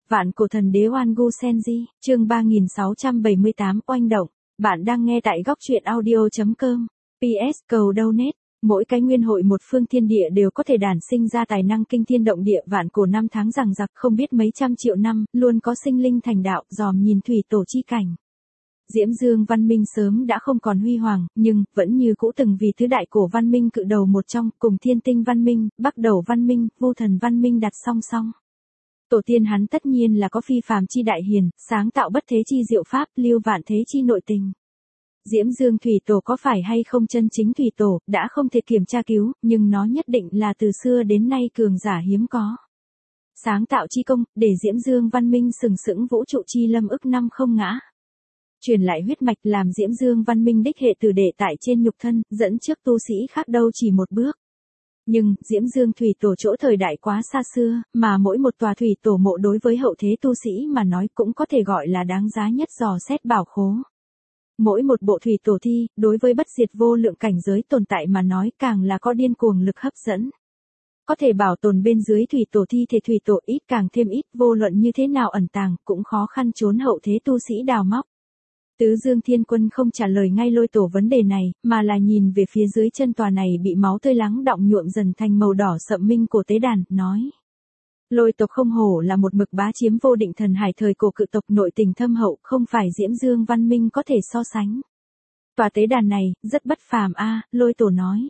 Vạn cổ thần đế Oan Gu Senji, chương 3678 oanh động. Bạn đang nghe tại góc truyện audio.com. PS cầu donate. Mỗi cái nguyên hội một phương thiên địa đều có thể đản sinh ra tài năng kinh thiên động địa, vạn cổ năm tháng rằng giặc không biết mấy trăm triệu năm, luôn có sinh linh thành đạo, dòm nhìn thủy tổ chi cảnh. Diễm Dương văn minh sớm đã không còn huy hoàng, nhưng vẫn như cũ từng vì thứ đại cổ văn minh cự đầu một trong, cùng Thiên Tinh văn minh, Bắc Đầu văn minh, Vô Thần văn minh đặt song song. Tổ tiên hắn tất nhiên là có phi phàm chi đại hiền, sáng tạo bất thế chi diệu pháp, lưu vạn thế chi nội tình. Diễm Dương thủy tổ có phải hay không chân chính thủy tổ, đã không thể kiểm tra cứu, nhưng nó nhất định là từ xưa đến nay cường giả hiếm có. Sáng tạo chi công, để Diễm Dương văn minh sừng sững vũ trụ chi lâm ức năm không ngã. Truyền lại huyết mạch làm Diễm Dương văn minh đích hệ tử đệ tại trên nhục thân, dẫn trước tu sĩ khác đâu chỉ một bước. Nhưng, Diễm Dương thủy tổ chỗ thời đại quá xa xưa, mà mỗi một tòa thủy tổ mộ đối với hậu thế tu sĩ mà nói cũng có thể gọi là đáng giá nhất dò xét bảo khố. Mỗi một bộ thủy tổ thi, đối với bất diệt vô lượng cảnh giới tồn tại mà nói càng là có điên cuồng lực hấp dẫn. Có thể bảo tồn bên dưới thủy tổ thi thể thủy tổ ít càng thêm ít, vô luận như thế nào ẩn tàng, cũng khó khăn trốn hậu thế tu sĩ đào móc. Tứ Dương Thiên Quân không trả lời ngay Lôi Tổ vấn đề này, mà là nhìn về phía dưới chân tòa này bị máu tươi lắng đọng nhuộm dần thành màu đỏ sậm minh cổ tế đàn, nói. Lôi tộc không hổ là một mực bá chiếm vô định thần hải thời cổ cự tộc, nội tình thâm hậu, không phải Diễm Dương văn minh có thể so sánh. Tòa tế đàn này, rất bất phàm a, Lôi Tổ nói.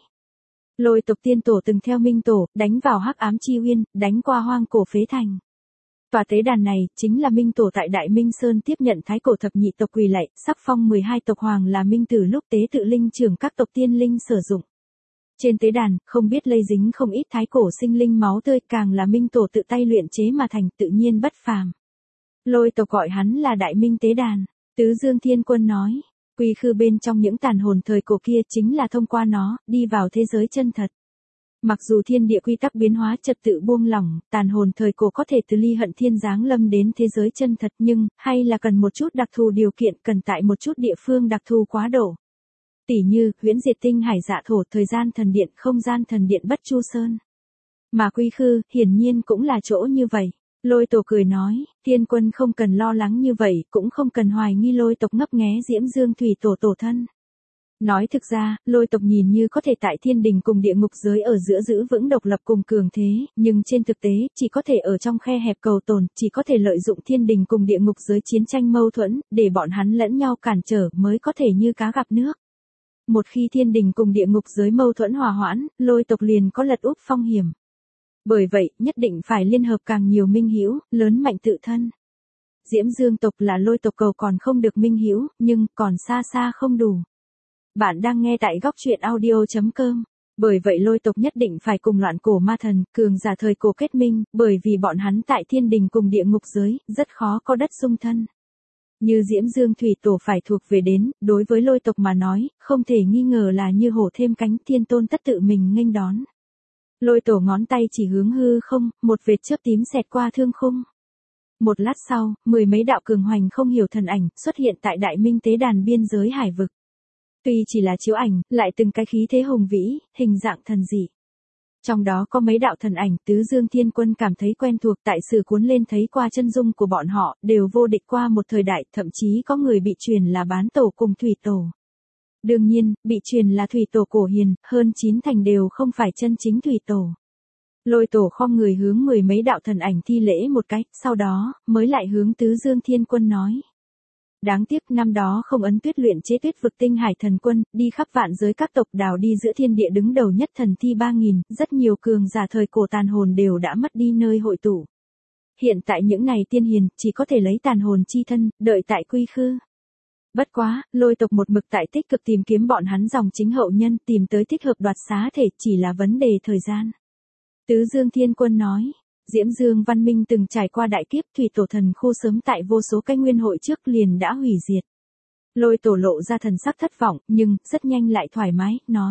Lôi tộc tiên tổ từng theo Minh Tổ, đánh vào hắc ám chi uyên, đánh qua hoang cổ phế thành. Tòa tế đàn này, chính là Minh Tổ tại Đại Minh Sơn tiếp nhận thái cổ thập nhị tộc quỳ lạy, sắc phong 12 tộc hoàng là Minh Tử lúc tế tự linh trưởng các tộc tiên linh sử dụng. Trên tế đàn, không biết lây dính không ít thái cổ sinh linh máu tươi, càng là Minh Tổ tự tay luyện chế mà thành, tự nhiên bất phàm. Lôi tộc gọi hắn là Đại Minh Tế Đàn. Tứ Dương Thiên Quân nói, quy khư bên trong những tàn hồn thời cổ kia chính là thông qua nó, đi vào thế giới chân thật. Mặc dù thiên địa quy tắc biến hóa, trật tự buông lỏng, tàn hồn thời cổ có thể từ ly hận thiên giáng lâm đến thế giới chân thật, nhưng, hay là cần một chút đặc thù điều kiện, cần tại một chút địa phương đặc thù quá độ. Tỉ như, huyễn diệt tinh hải dạ thổ, thời gian thần điện, không gian thần điện bất chu sơn. Mà quy khư, hiển nhiên cũng là chỗ như vậy. Lôi Tổ cười nói, Thiên Quân không cần lo lắng như vậy, cũng không cần hoài nghi Lôi tộc ngấp nghé Diễm Dương thủy tổ tổ thân. Nói thực ra, Lôi tộc nhìn như có thể tại thiên đình cùng địa ngục giới ở giữa giữ vững độc lập cùng cường thế, nhưng trên thực tế, chỉ có thể ở trong khe hẹp cầu tồn, chỉ có thể lợi dụng thiên đình cùng địa ngục giới chiến tranh mâu thuẫn, để bọn hắn lẫn nhau cản trở mới có thể như cá gặp nước. Một khi thiên đình cùng địa ngục giới mâu thuẫn hòa hoãn, Lôi tộc liền có lật úp phong hiểm. Bởi vậy, nhất định phải liên hợp càng nhiều minh hữu, lớn mạnh tự thân. Diễm Dương tộc là Lôi tộc cầu còn không được minh hữu, nhưng còn xa xa không đủ. Bạn đang nghe tại góc truyện audio.com. Bởi vậy Lôi tộc nhất định phải cùng loạn cổ ma thần, cường giả thời cổ kết minh, bởi vì bọn hắn tại thiên đình cùng địa ngục giới, rất khó có đất xung thân. Như Diễm Dương thủy tổ phải thuộc về đến, đối với Lôi tộc mà nói, không thể nghi ngờ là như hổ thêm cánh, thiên tôn tất tự mình nghênh đón. Lôi Tổ ngón tay chỉ hướng hư không, một vệt chớp tím xẹt qua thương khung. Một lát sau, mười mấy đạo cường hoành không hiểu thần ảnh, xuất hiện tại Đại Minh Tế Đàn biên giới hải vực. Tuy chỉ là chiếu ảnh, lại từng cái khí thế hùng vĩ, hình dạng thần dị. Trong đó có mấy đạo thần ảnh, Tứ Dương Thiên Quân cảm thấy quen thuộc, tại sử cuốn lên thấy qua chân dung của bọn họ, đều vô địch qua một thời đại, thậm chí có người bị truyền là bán tổ cùng thủy tổ. Đương nhiên, bị truyền là thủy tổ cổ hiền, hơn 9 thành đều không phải chân chính thủy tổ. Lôi Tổ khom người hướng mười mấy đạo thần ảnh thi lễ một cái, sau đó, mới lại hướng Tứ Dương Thiên Quân nói. Đáng tiếc năm đó không ấn tuyết luyện chế tuyết vực tinh hải thần quân, đi khắp vạn giới các tộc đào đi giữa thiên địa đứng đầu nhất thần thi 3000, rất nhiều cường giả thời cổ tàn hồn đều đã mất đi nơi hội tụ. Hiện tại những này tiên hiền, chỉ có thể lấy tàn hồn chi thân, đợi tại quy khư. Bất quá, Lôi tộc một mực tại tích cực tìm kiếm bọn hắn dòng chính hậu nhân, tìm tới thích hợp đoạt xá thể, chỉ là vấn đề thời gian. Tứ Dương Thiên Quân nói, Diễm Dương văn minh từng trải qua đại kiếp, thủy tổ thần khu sớm tại vô số cái nguyên hội trước liền đã hủy diệt. Lôi Tổ lộ ra thần sắc thất vọng, nhưng, rất nhanh lại thoải mái, nói.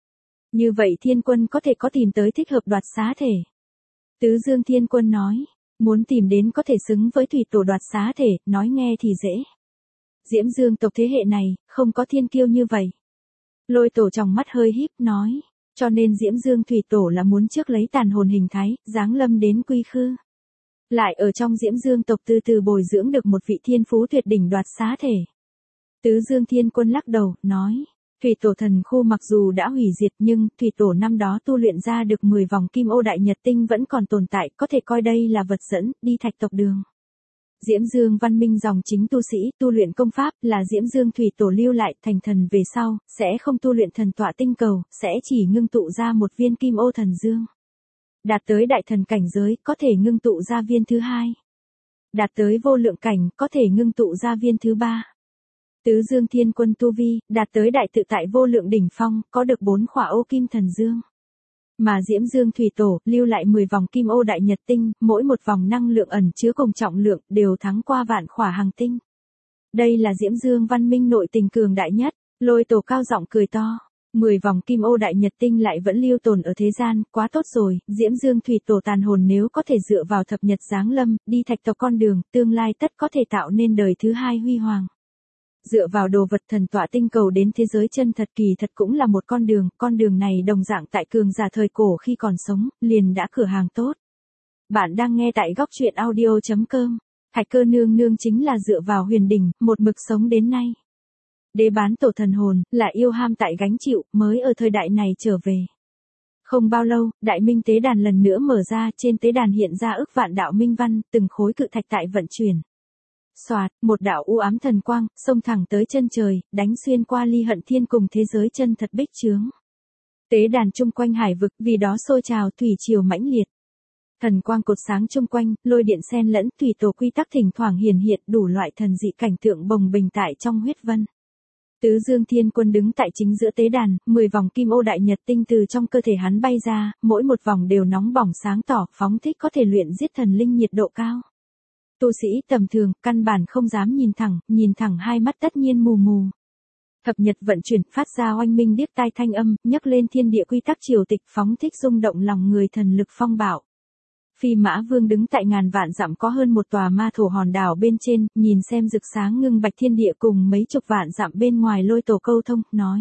Như vậy Thiên Quân có thể có tìm tới thích hợp đoạt xá thể. Tứ Dương Thiên Quân nói, muốn tìm đến có thể xứng với thủy tổ đoạt xá thể, nói nghe thì dễ. Diễm Dương tộc thế hệ này, không có thiên kiêu như vậy. Lôi Tổ trong mắt hơi híp nói, cho nên Diễm Dương thủy tổ là muốn trước lấy tàn hồn hình thái, giáng lâm đến quy khư. lại ở trong Diễm Dương tộc từ từ bồi dưỡng được một vị thiên phú tuyệt đỉnh đoạt xá thể. Tứ Dương Thiên Quân lắc đầu, nói, thủy tổ thần khu mặc dù đã hủy diệt nhưng thủy tổ năm đó tu luyện ra được 10 vòng kim ô đại nhật tinh vẫn còn tồn tại, có thể coi đây là vật dẫn, đi thạch tộc đường. Diễm Dương văn minh dòng chính tu sĩ, tu luyện công pháp là Diễm Dương thủy tổ lưu lại, thành thần về sau, sẽ không tu luyện thần tọa tinh cầu, sẽ chỉ ngưng tụ ra một viên kim ô thần dương. Đạt tới đại thần cảnh giới, có thể ngưng tụ ra viên thứ hai. Đạt tới vô lượng cảnh, có thể ngưng tụ ra viên thứ ba. Tứ Dương Thiên Quân tu vi, đạt tới đại tự tại vô lượng đỉnh phong, có được 4 khỏa ô kim thần dương. Mà Diễm Dương Thủy Tổ, lưu lại 10 vòng kim ô đại nhật tinh, mỗi một vòng năng lượng ẩn chứa cùng trọng lượng, đều thắng qua vạn khỏa hàng tinh. Đây là Diễm Dương văn minh nội tình cường đại nhất, Lôi Tổ cao giọng cười to. 10 vòng kim ô đại nhật tinh lại vẫn lưu tồn ở thế gian, quá tốt rồi, Diễm Dương Thủy Tổ tàn hồn nếu có thể dựa vào thập nhật giáng lâm, đi thạch tộc con đường, tương lai tất có thể tạo nên đời thứ hai huy hoàng. Dựa vào đồ vật thần tọa tinh cầu đến thế giới chân thật kỳ thật cũng là một con đường này đồng dạng tại cường giả thời cổ khi còn sống, liền đã cửa hàng tốt. Bạn đang nghe tại góc truyện audio.com, Thạch Cơ nương nương chính là dựa vào huyền đỉnh, một mực sống đến nay. Đế bán tổ thần hồn, là yêu ham tại gánh chịu, mới ở thời đại này trở về. Không bao lâu, đại minh tế đàn lần nữa mở ra, trên tế đàn hiện ra ức vạn đạo minh văn, từng khối cự thạch tại vận chuyển. Xoạt, một đạo u ám thần quang, xông thẳng tới chân trời, đánh xuyên qua ly hận thiên cùng thế giới chân thật bích chướng. Tế đàn chung quanh hải vực, vì đó sôi trào thủy triều mãnh liệt. Thần quang cột sáng chung quanh, lôi điện xen lẫn thủy tổ quy tắc thỉnh thoảng hiển hiện đủ loại thần dị cảnh tượng bồng bềnh tại trong huyết vân. Tứ Dương Thiên Quân đứng tại chính giữa tế đàn, 10 vòng kim ô đại nhật tinh từ trong cơ thể hắn bay ra, mỗi một vòng đều nóng bỏng sáng tỏ, phóng thích có thể luyện giết thần linh nhiệt độ cao. Tu sĩ tầm thường, căn bản không dám nhìn thẳng hai mắt tất nhiên mù mù. Thập nhật vận chuyển, phát ra oanh minh điếc tai thanh âm, nhấc lên thiên địa quy tắc triều tịch, phóng thích rung động lòng người thần lực phong bạo. Phi Mã Vương đứng tại ngàn vạn dặm có hơn một tòa ma thổ hòn đảo bên trên, nhìn xem rực sáng ngưng bạch thiên địa cùng mấy chục vạn dặm bên ngoài Lôi Tổ câu thông, nói.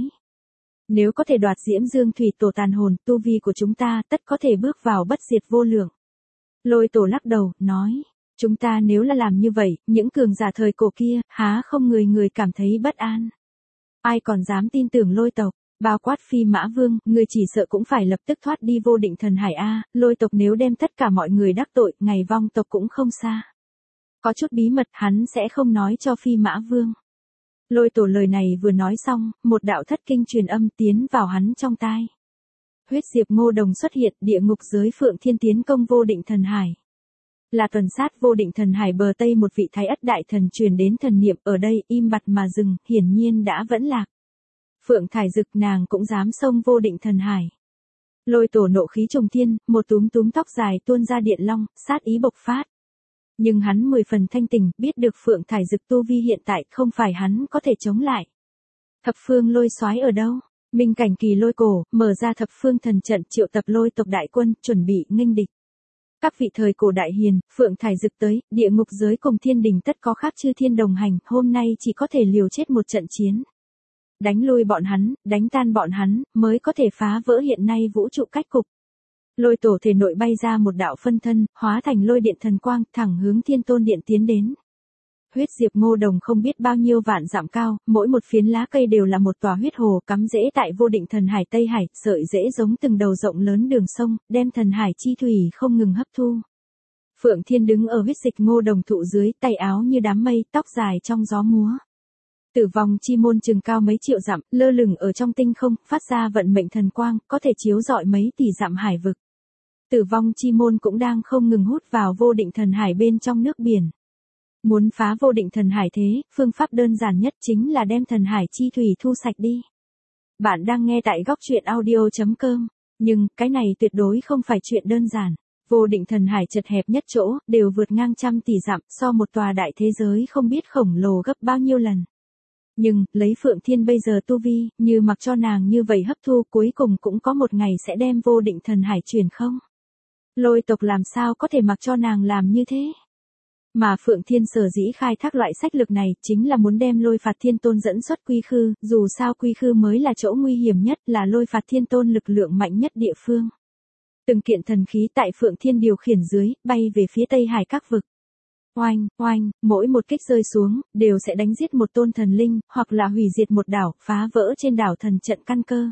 Nếu có thể đoạt Diễm Dương Thủy Tổ tàn hồn, tu vi của chúng ta tất có thể bước vào bất diệt vô lượng. Lôi Tổ lắc đầu, nói. Chúng ta nếu là làm như vậy, những cường giả thời cổ kia, há không người cảm thấy bất an. Ai còn dám tin tưởng Lôi tộc, bao quát Phi Mã Vương, người chỉ sợ cũng phải lập tức thoát đi vô định thần hải a, Lôi tộc nếu đem tất cả mọi người đắc tội, ngày vong tộc cũng không xa. Có chút bí mật hắn sẽ không nói cho Phi Mã Vương. Lôi Tổ lời này vừa nói xong, một đạo thất kinh truyền âm tiến vào hắn trong tai. Huyết diệp Ngô Đồng xuất hiện, địa ngục giới Phượng Thiên tiến công vô định thần hải. Là tuần sát vô định thần hải bờ Tây một vị thái ất đại thần truyền đến thần niệm, ở đây im bặt mà dừng, hiển nhiên đã vẫn lạc. Phượng Thải Dực nàng cũng dám xông vô định thần hải. Lôi Tổ nộ khí trùng thiên, một túm tóc dài tuôn ra điện long, sát ý bộc phát. Nhưng hắn 10 phần thanh tình, biết được Phượng Thải Dực tu vi hiện tại không phải hắn có thể chống lại. Thập phương lôi soái ở đâu? Minh cảnh kỳ lôi cổ, mở ra thập phương thần trận triệu tập lôi tộc đại quân, chuẩn bị nghênh địch. Các vị thời cổ đại hiền, Phượng Thải Dực tới, địa ngục giới cùng thiên đình tất có khác chư thiên đồng hành, hôm nay chỉ có thể liều chết một trận chiến. Đánh lui bọn hắn, đánh tan bọn hắn, mới có thể phá vỡ hiện nay vũ trụ cách cục. Lôi Tổ thể nội bay ra một đạo phân thân, hóa thành lôi điện thần quang, thẳng hướng Thiên Tôn Điện tiến đến. Huyết diệp Ngô Đồng không biết bao nhiêu vạn dặm cao, mỗi một phiến lá cây đều là một tòa huyết hồ cắm rễ tại vô định thần hải Tây Hải, sợi rễ giống từng đầu rộng lớn đường sông, đem thần hải chi thủy không ngừng hấp thu. Phượng Thiên đứng ở huyết dịch Ngô Đồng thụ dưới, tay áo như đám mây, tóc dài trong gió múa. Tử vong chi môn chừng cao mấy triệu dặm, lơ lửng ở trong tinh không, phát ra vận mệnh thần quang, có thể chiếu rọi mấy tỷ dặm hải vực. Tử vong chi môn cũng đang không ngừng hút vào vô định thần hải bên trong nước biển. Muốn phá vô định thần hải thế, phương pháp đơn giản nhất chính là đem thần hải chi thủy thu sạch đi. Bạn đang nghe tại góc truyện audio.com, nhưng cái này tuyệt đối không phải chuyện đơn giản. Vô định thần hải chật hẹp nhất chỗ, đều vượt ngang trăm tỷ dặm, so một tòa đại thế giới không biết khổng lồ gấp bao nhiêu lần. Nhưng, lấy Phượng Thiên bây giờ tu vi, như mặc cho nàng như vậy hấp thu cuối cùng cũng có một ngày sẽ đem vô định thần hải truyền không. Lôi tộc làm sao có thể mặc cho nàng làm như thế? Mà Phượng Thiên sở dĩ khai thác loại sách lược này chính là muốn đem lôi phạt thiên tôn dẫn xuất quy khư, dù sao quy khư mới là chỗ nguy hiểm nhất, là lôi phạt thiên tôn lực lượng mạnh nhất địa phương. Từng kiện thần khí tại Phượng Thiên điều khiển dưới, bay về phía Tây Hải các vực. Oanh, oanh, mỗi một kích rơi xuống, đều sẽ đánh giết một tôn thần linh, hoặc là hủy diệt một đảo, phá vỡ trên đảo thần trận căn cơ.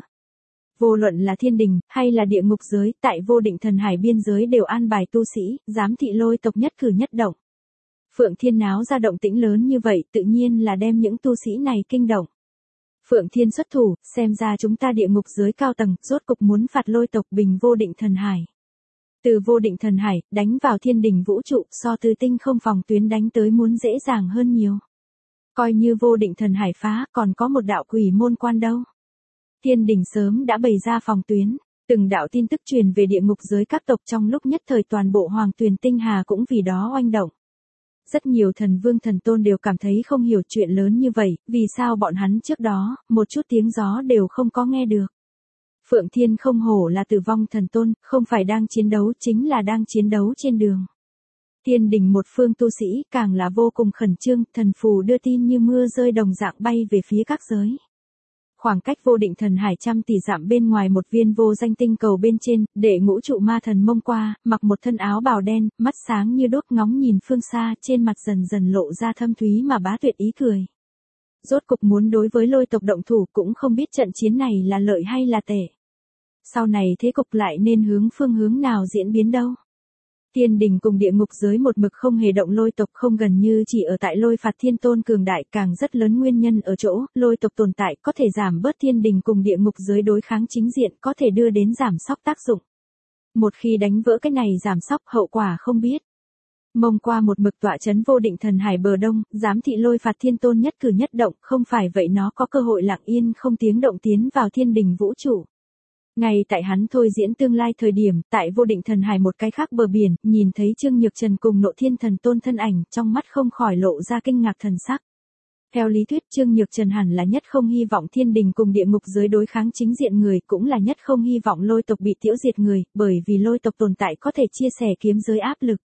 Vô luận là thiên đình, hay là địa ngục giới, tại vô định thần hải biên giới đều an bài tu sĩ, giám thị lôi tộc nhất cử nhất động. Phượng Thiên náo ra động tĩnh lớn như vậy, tự nhiên là đem những tu sĩ này kinh động. Phượng Thiên xuất thủ, xem ra chúng ta địa ngục giới cao tầng, rốt cục muốn phạt lôi tộc bình vô định thần hải. Từ vô định thần hải, đánh vào thiên đình vũ trụ, so từ tinh không phòng tuyến đánh tới muốn dễ dàng hơn nhiều. Coi như vô định thần hải phá, còn có một đạo quỷ môn quan đâu. Thiên đình sớm đã bày ra phòng tuyến, từng đạo tin tức truyền về địa ngục giới các tộc, trong lúc nhất thời toàn bộ hoàng tuyền tinh hà cũng vì đó oanh động. Rất nhiều thần vương thần tôn đều cảm thấy không hiểu chuyện lớn như vậy, vì sao bọn hắn trước đó, một chút tiếng gió đều không có nghe được. Phượng Thiên không hổ là tử vong thần tôn, không phải đang chiến đấu, chính là đang chiến đấu trên đường. Thiên đình một phương tu sĩ càng là vô cùng khẩn trương, thần phù đưa tin như mưa rơi đồng dạng bay về phía các giới. Khoảng cách vô định thần hải trăm tỷ dặm bên ngoài một viên vô danh tinh cầu bên trên, để ngũ trụ ma thần mông qua, mặc một thân áo bào đen, mắt sáng như đốt, ngóng nhìn phương xa, trên mặt dần dần lộ ra thâm thúy mà bá tuyệt ý cười. Rốt cục muốn đối với lôi tộc động thủ, cũng không biết trận chiến này là lợi hay là tệ. Sau này thế cục lại nên phương hướng nào diễn biến đâu. Thiên đình cùng địa ngục giới một mực không hề động lôi tộc, không gần như chỉ ở tại lôi phạt thiên tôn cường đại, càng rất lớn nguyên nhân ở chỗ, lôi tộc tồn tại có thể giảm bớt thiên đình cùng địa ngục giới đối kháng chính diện, có thể đưa đến giảm sóc tác dụng. Một khi đánh vỡ cái này giảm sóc, hậu quả không biết. Mông qua một mực tọa chấn vô định thần hải bờ đông, giám thị lôi phạt thiên tôn nhất cử nhất động, không phải vậy nó có cơ hội lặng yên không tiếng động tiến vào thiên đình vũ trụ. Ngay tại hắn thôi diễn tương lai thời điểm, tại vô định thần hải một cái khác bờ biển, nhìn thấy Trương Nhược Trần cùng Nộ Thiên thần tôn thân ảnh, trong mắt không khỏi lộ ra kinh ngạc thần sắc. Theo lý thuyết Trương Nhược Trần hẳn là nhất không hy vọng thiên đình cùng địa ngục giới đối kháng chính diện người, cũng là nhất không hy vọng lôi tộc bị tiêu diệt người, bởi vì lôi tộc tồn tại có thể chia sẻ kiếm giới áp lực.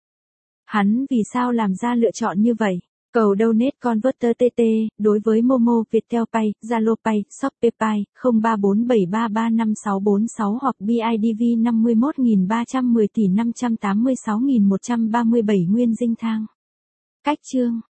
Hắn vì sao làm ra lựa chọn như vậy? Cầu donate converter TT, đối với Momo, Viettel Pay, Zalo Pay, Shopee Pay, 0347335646 hoặc BIDV 51310 tỷ 586.137 nguyên dinh thang. Cách chương